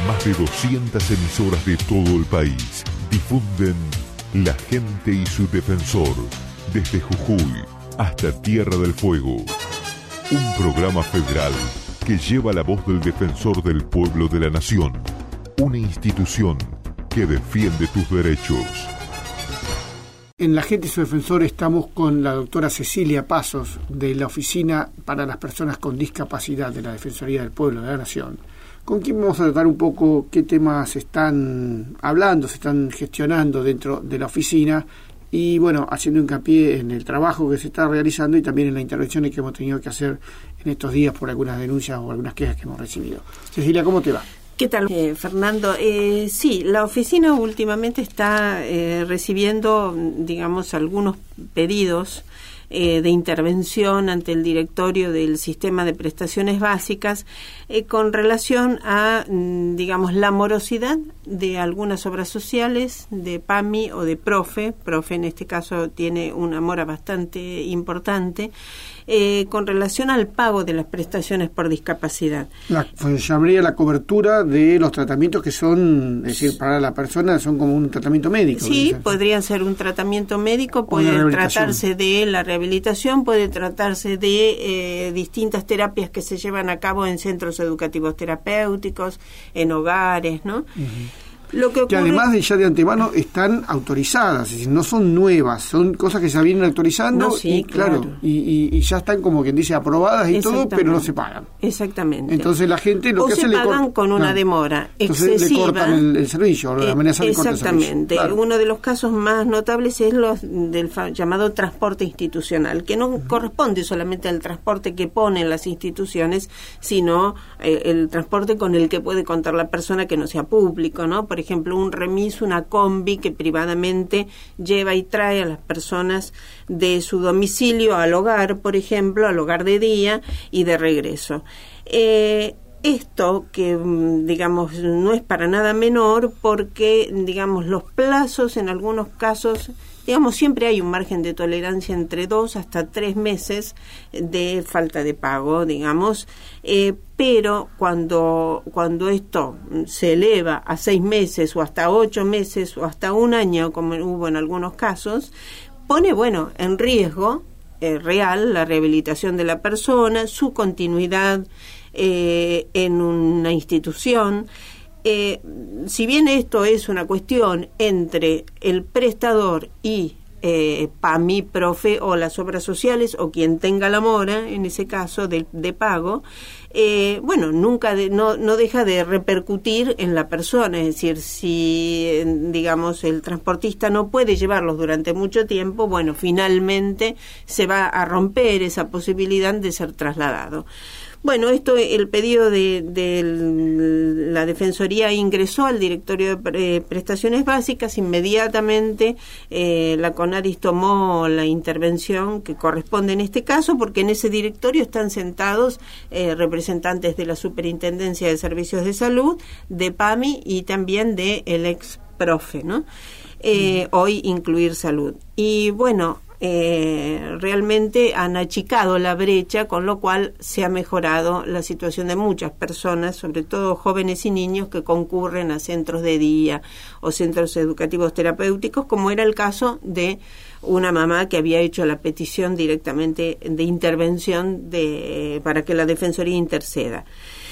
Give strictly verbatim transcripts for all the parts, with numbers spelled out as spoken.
Más de doscientas emisoras de todo el país difunden La Gente y su Defensor, desde Jujuy hasta Tierra del Fuego. Un programa federal que lleva la voz del defensor del pueblo de la nación, una institución que defiende tus derechos. En La Gente y su Defensor estamos con la doctora Cecilia Pasos, de la Oficina para las Personas con Discapacidad de la Defensoría del Pueblo de la Nación, con quien vamos a tratar un poco qué temas se están hablando, se están gestionando dentro de la oficina y, bueno, haciendo hincapié en el trabajo que se está realizando y también en las intervenciones que hemos tenido que hacer en estos días por algunas denuncias o algunas quejas que hemos recibido. Cecilia, ¿cómo te va? ¿Qué tal, eh, Fernando? Eh, sí, la oficina últimamente está eh, recibiendo, digamos, algunos pedidos eh, de intervención ante el directorio del sistema de prestaciones básicas eh, con relación a, digamos, la morosidad de algunas obras sociales, de PAMI o de PROFE. PROFE en este caso tiene una mora bastante importante, Eh, con relación al pago de las prestaciones por discapacidad. La, pues, llamaría la cobertura de los tratamientos que son, es decir, para la persona son como un tratamiento médico. Sí, podrían ser un tratamiento médico, puede tratarse de la rehabilitación, puede tratarse de eh, distintas terapias que se llevan a cabo en centros educativos terapéuticos, en hogares, ¿no? Uh-huh. Lo que, ocurre... que además de ya de antemano están autorizadas, es decir, no son nuevas, son cosas que se vienen actualizando, no, sí, y claro, claro. Y, y, y ya están como quien dice aprobadas y todo, pero no se pagan. Exactamente. Entonces la gente lo o que se hace le pagan corta, con una no. demora Entonces excesiva. le cortan el, el servicio, la amenaza eh, le corta el servicio. Exactamente. Claro. Uno de los casos más notables es los del fa- llamado transporte institucional, que no uh-huh. corresponde solamente al transporte que ponen las instituciones, sino eh, el transporte con el que puede contar la persona que no sea público, ¿no? Por ejemplo, un remis, una combi que privadamente lleva y trae a las personas de su domicilio al hogar, por ejemplo, al hogar de día y de regreso. Eh, Esto que, digamos, no es para nada menor porque, digamos, los plazos en algunos casos, digamos, siempre hay un margen de tolerancia entre dos hasta tres meses de falta de pago, digamos, eh, pero cuando, cuando esto se eleva a seis meses o hasta ocho meses o hasta un año, como hubo en algunos casos, pone, bueno, en riesgo eh, real la rehabilitación de la persona, su continuidad Eh, en una institución. Eh, si bien esto es una cuestión entre el prestador y eh, PAMI, PROFE o las obras sociales o quien tenga la mora, en ese caso de, de pago, eh, bueno, nunca de, no, no deja de repercutir en la persona, es decir, si digamos el transportista no puede llevarlos durante mucho tiempo, bueno, finalmente se va a romper esa posibilidad de ser trasladado. Bueno, esto, el pedido de, de la Defensoría ingresó al Directorio de Prestaciones Básicas. Inmediatamente eh, la CONADIS tomó la intervención que corresponde en este caso, porque en ese directorio están sentados eh, representantes de la Superintendencia de Servicios de Salud, de PAMI y también de el ex PROFE, ¿no? Eh, mm. Hoy Incluir Salud. Y bueno, Eh, realmente han achicado la brecha, con lo cual se ha mejorado la situación de muchas personas, sobre todo jóvenes y niños que concurren a centros de día o centros educativos terapéuticos, como era el caso de una mamá que había hecho la petición directamente de intervención de, para que la Defensoría interceda.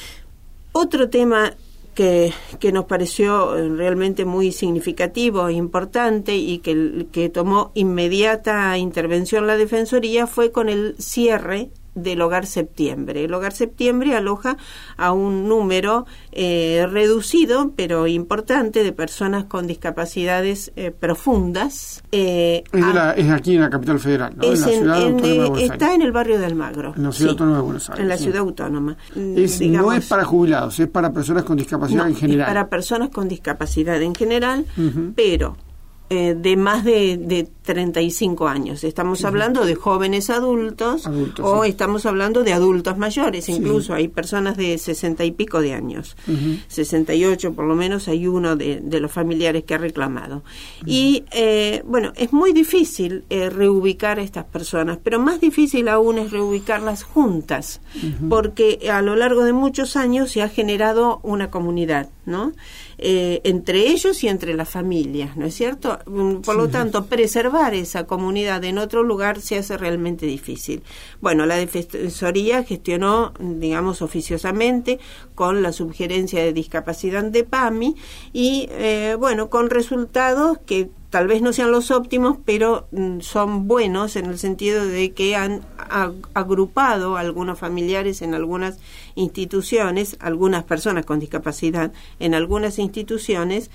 Otro tema Que, que nos pareció realmente muy significativo e importante y que, que tomó inmediata intervención la Defensoría fue con el cierre del Hogar Septiembre. El Hogar Septiembre aloja a un número eh, reducido, pero importante, de personas con discapacidades eh, profundas. Eh, es, de la, es aquí en la capital federal, ¿no? Es en la ciudad en, autónoma de Buenos Aires. Está en el barrio de Almagro. En la ciudad sí, autónoma de Buenos Aires. En la sí. ciudad autónoma. Es, Digamos, no es para jubilados, es para personas con discapacidad no, en general. Es para personas con discapacidad en general, uh-huh. pero... Eh, de más de, de treinta y cinco años. Estamos uh-huh. hablando de jóvenes adultos, adultos o sí. estamos hablando de adultos mayores, incluso sí. hay personas de sesenta y pico de años, uh-huh. sesenta y ocho por lo menos hay uno de, de los familiares que ha reclamado. Uh-huh. Y eh, bueno, es muy difícil eh, reubicar a estas personas, pero más difícil aún es reubicarlas juntas, uh-huh. porque a lo largo de muchos años se ha generado una comunidad, ¿no? Eh, entre ellos y entre las familias, ¿no es cierto? Por sí. lo tanto, preservar esa comunidad en otro lugar se hace realmente difícil. Bueno, la Defensoría gestionó, digamos, oficiosamente con la Subgerencia de Discapacidad de PAMI y, eh, bueno, con resultados que tal vez no sean los óptimos, pero mm, son buenos en el sentido de que han ag- agrupado a algunos familiares en algunas instituciones, algunas personas con discapacidad en algunas instituciones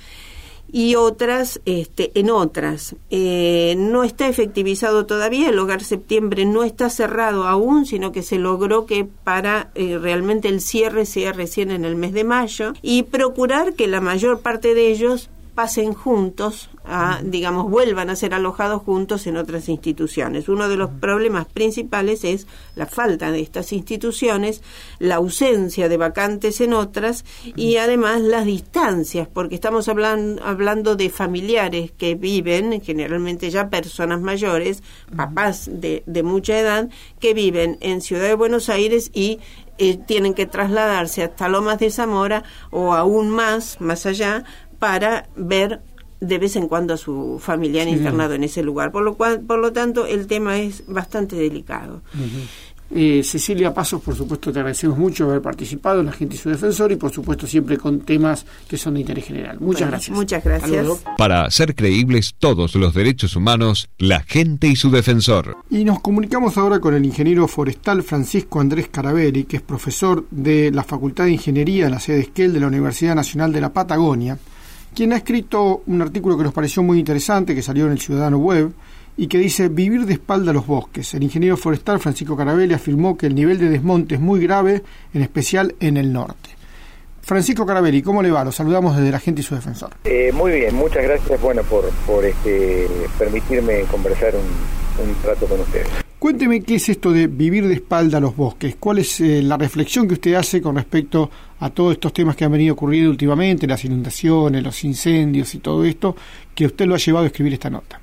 y otras este, en otras. Eh, no está efectivizado todavía, el Hogar Septiembre no está cerrado aún, sino que se logró que para eh, realmente el cierre sea recién en el mes de mayo y procurar que la mayor parte de ellos pasen juntos, a, digamos, vuelvan a ser alojados juntos en otras instituciones. Uno de los problemas principales es la falta de estas instituciones, la ausencia de vacantes en otras y además las distancias, porque estamos hablan, hablando de familiares que viven, generalmente ya personas mayores, papás de, de mucha edad, que viven en Ciudad de Buenos Aires y eh, tienen que trasladarse hasta Lomas de Zamora o aún más, más allá, para ver de vez en cuando a su familiar sí. internado en ese lugar. Por lo cual, por lo tanto, el tema es bastante delicado. Uh-huh. eh, Cecilia Pasos, por supuesto, te agradecemos mucho haber participado en La Gente y su Defensor y, por supuesto, siempre con temas que son de interés general. Muchas bueno, gracias. Muchas gracias. Para hacer creíbles todos los derechos humanos, La Gente y su Defensor. Y nos comunicamos ahora con el ingeniero forestal Francisco Andrés Carabelli, que es profesor de la Facultad de Ingeniería en la sede Esquel de la Universidad Nacional de la Patagonia, quien ha escrito un artículo que nos pareció muy interesante, que salió en el Ciudadano Web, y que dice: vivir de espalda a los bosques. El ingeniero forestal Francisco Carabelli afirmó que el nivel de desmonte es muy grave, en especial en el norte. Francisco Carabelli, ¿cómo le va? Lo saludamos desde La Gente y su Defensor. Eh, muy bien, muchas gracias bueno, por, por este, permitirme conversar un, un rato con ustedes. Cuénteme qué es esto de vivir de espalda a los bosques. ¿Cuál es eh, la reflexión que usted hace con respecto a todos estos temas que han venido ocurriendo últimamente, las inundaciones, los incendios y todo esto, que usted lo ha llevado a escribir esta nota?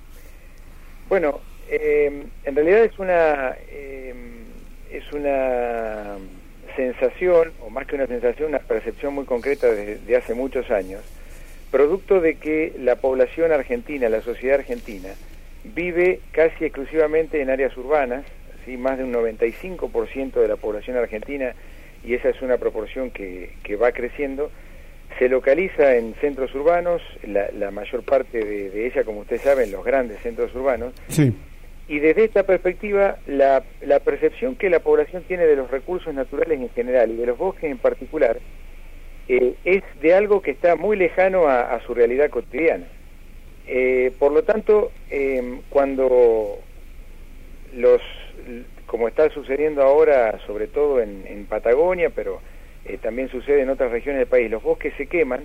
Bueno, eh, en realidad es una eh, es una sensación, o más que una sensación, una percepción muy concreta desde hace muchos años, producto de que la población argentina, la sociedad argentina, vive casi exclusivamente en áreas urbanas, ¿sí? Más de un noventa y cinco por ciento de la población argentina, y esa es una proporción que, que va creciendo, se localiza en centros urbanos, la, la mayor parte de, de ella, como ustedes saben, los grandes centros urbanos, sí. Y desde esta perspectiva, la, la percepción que la población tiene de los recursos naturales en general y de los bosques en particular, eh, es de algo que está muy lejano a, a su realidad cotidiana. Eh, por lo tanto, eh, cuando los, como está sucediendo ahora, sobre todo en, en Patagonia, pero eh, también sucede en otras regiones del país, los bosques se queman,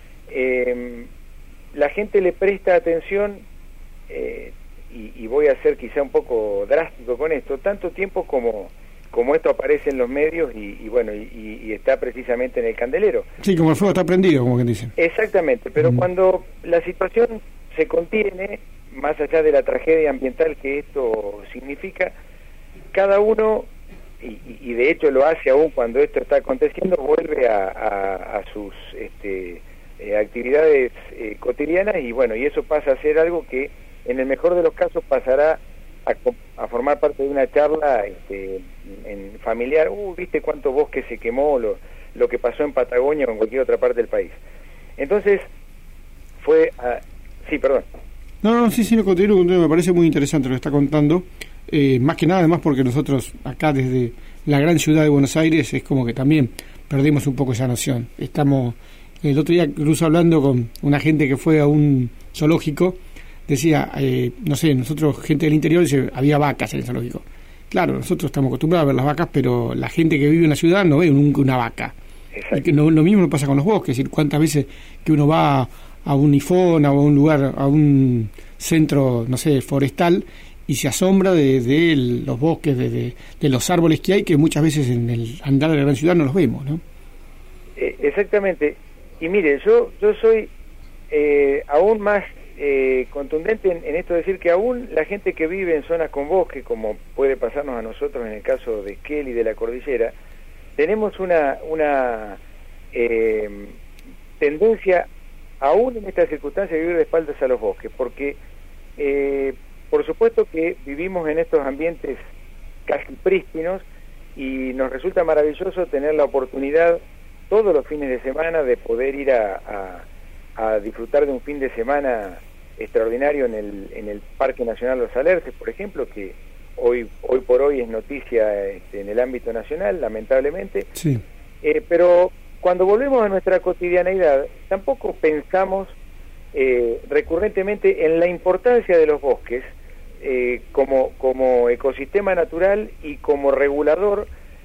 eh, la gente le presta atención, eh, y, y voy a ser quizá un poco drástico con esto, tanto tiempo como, como esto aparece en los medios y, y bueno, y, y está precisamente en el candelero. Sí, como el fuego está prendido, como que dicen. Exactamente, pero mm. cuando la situación se contiene, más allá de la tragedia ambiental que esto significa, cada uno, y, y de hecho lo hace aún cuando esto está aconteciendo, vuelve a, a, a sus este, eh, actividades eh, cotidianas y bueno, y eso pasa a ser algo que en el mejor de los casos pasará a, a formar parte de una charla este, en familiar. Uh, ¿viste cuánto bosque se quemó? Lo, lo que pasó en Patagonia o en cualquier otra parte del país. Entonces, fue... A, sí, perdón. No, no, sí, sí, lo continúo, me parece muy interesante lo que está contando. Eh, más que nada, además, porque nosotros acá desde la gran ciudad de Buenos Aires es como que también perdimos un poco esa noción. Estamos... El otro día, incluso hablando con una gente que fue a un zoológico, decía, eh, no sé, nosotros, gente del interior, dice, había vacas en el zoológico. Claro, nosotros estamos acostumbrados a ver las vacas, pero la gente que vive en la ciudad no ve nunca una vaca. Y que no, lo mismo no pasa con los bosques, es decir, cuántas veces que uno va a un ifón, a un lugar, a un centro, no sé, forestal, y se asombra de, de los bosques, de, de, de los árboles que hay, que muchas veces en el andar de la gran ciudad no los vemos, ¿no? Eh, exactamente. Y mire, yo yo soy eh, aún más eh, contundente en, en esto de decir que aún la gente que vive en zonas con bosque, como puede pasarnos a nosotros en el caso de Esquel y de la cordillera, tenemos una una eh, tendencia, aún en estas circunstancias, a vivir de espaldas a los bosques, porque eh, por supuesto que vivimos en estos ambientes casi prístinos y nos resulta maravilloso tener la oportunidad todos los fines de semana de poder ir a, a, a disfrutar de un fin de semana extraordinario en el, en el Parque Nacional Los Alerces, por ejemplo, que hoy hoy por hoy es noticia este, en el ámbito nacional, lamentablemente. Sí. Eh, pero cuando volvemos a nuestra cotidianeidad, tampoco pensamos eh, recurrentemente en la importancia de los bosques eh, como, como ecosistema natural y como regulador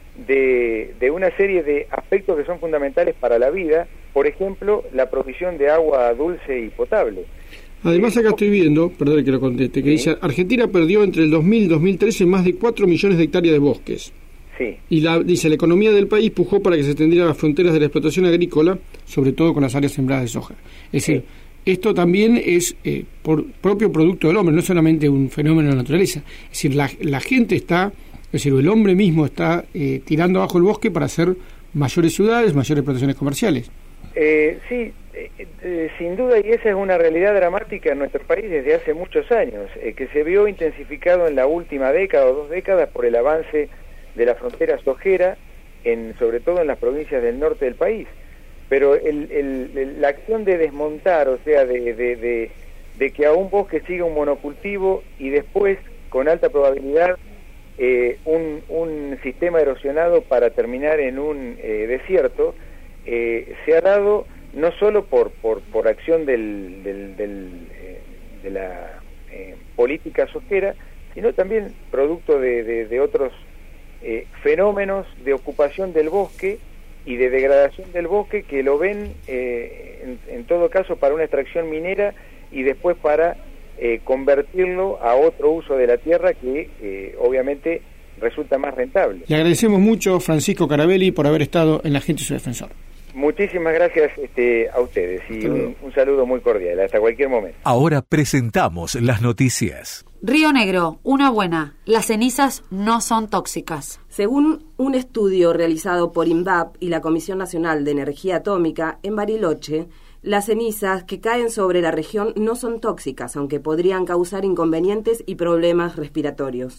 de, de una serie de aspectos que son fundamentales para la vida, por ejemplo, la provisión de agua dulce y potable. Además, acá estoy viendo, perdón que lo conteste, que sí. Dice, Argentina perdió entre el dos mil y dos mil trece más de cuatro millones de hectáreas de bosques. Sí. Y la, dice, la economía del país pujó para que se extendieran las fronteras de la explotación agrícola, sobre todo con las áreas sembradas de soja. Es decir, sí. esto también es eh, por propio producto del hombre, no es solamente un fenómeno de la naturaleza. Es decir, la, la gente está, es decir, el hombre mismo está eh, tirando abajo el bosque para hacer mayores ciudades, mayores explotaciones comerciales. Eh, sí, eh, eh, sin duda, y esa es una realidad dramática en nuestro país desde hace muchos años, eh, que se vio intensificado en la última década o dos décadas por el avance de la frontera sojera, en, sobre todo en las provincias del norte del país. Pero el, el, el, la acción de desmontar, o sea, de, de, de, de que a un bosque siga un monocultivo y después, con alta probabilidad, eh, un, un sistema erosionado para terminar en un eh, desierto, eh, se ha dado no solo por, por, por acción del, del, del, eh, de la eh, política sojera, sino también producto de, de, de otros Eh, fenómenos de ocupación del bosque y de degradación del bosque que lo ven eh, en, en todo caso para una extracción minera y después para eh, convertirlo a otro uso de la tierra que eh, obviamente resulta más rentable. Le agradecemos mucho, Francisco Carabelli, por haber estado en La Gente y su Defensor. Muchísimas gracias este, a ustedes y un, un saludo muy cordial. Hasta cualquier momento. Ahora presentamos las noticias. Río Negro, una buena. Las cenizas no son tóxicas. Según un estudio realizado por INVAP y la Comisión Nacional de Energía Atómica, en Bariloche, las cenizas que caen sobre la región no son tóxicas, aunque podrían causar inconvenientes y problemas respiratorios.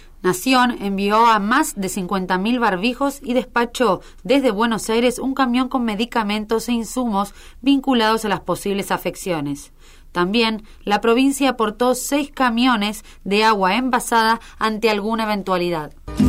Nación envió a más de cincuenta mil barbijos y despachó desde Buenos Aires un camión con medicamentos e insumos vinculados a las posibles afecciones. También la provincia aportó seis camiones de agua envasada ante alguna eventualidad.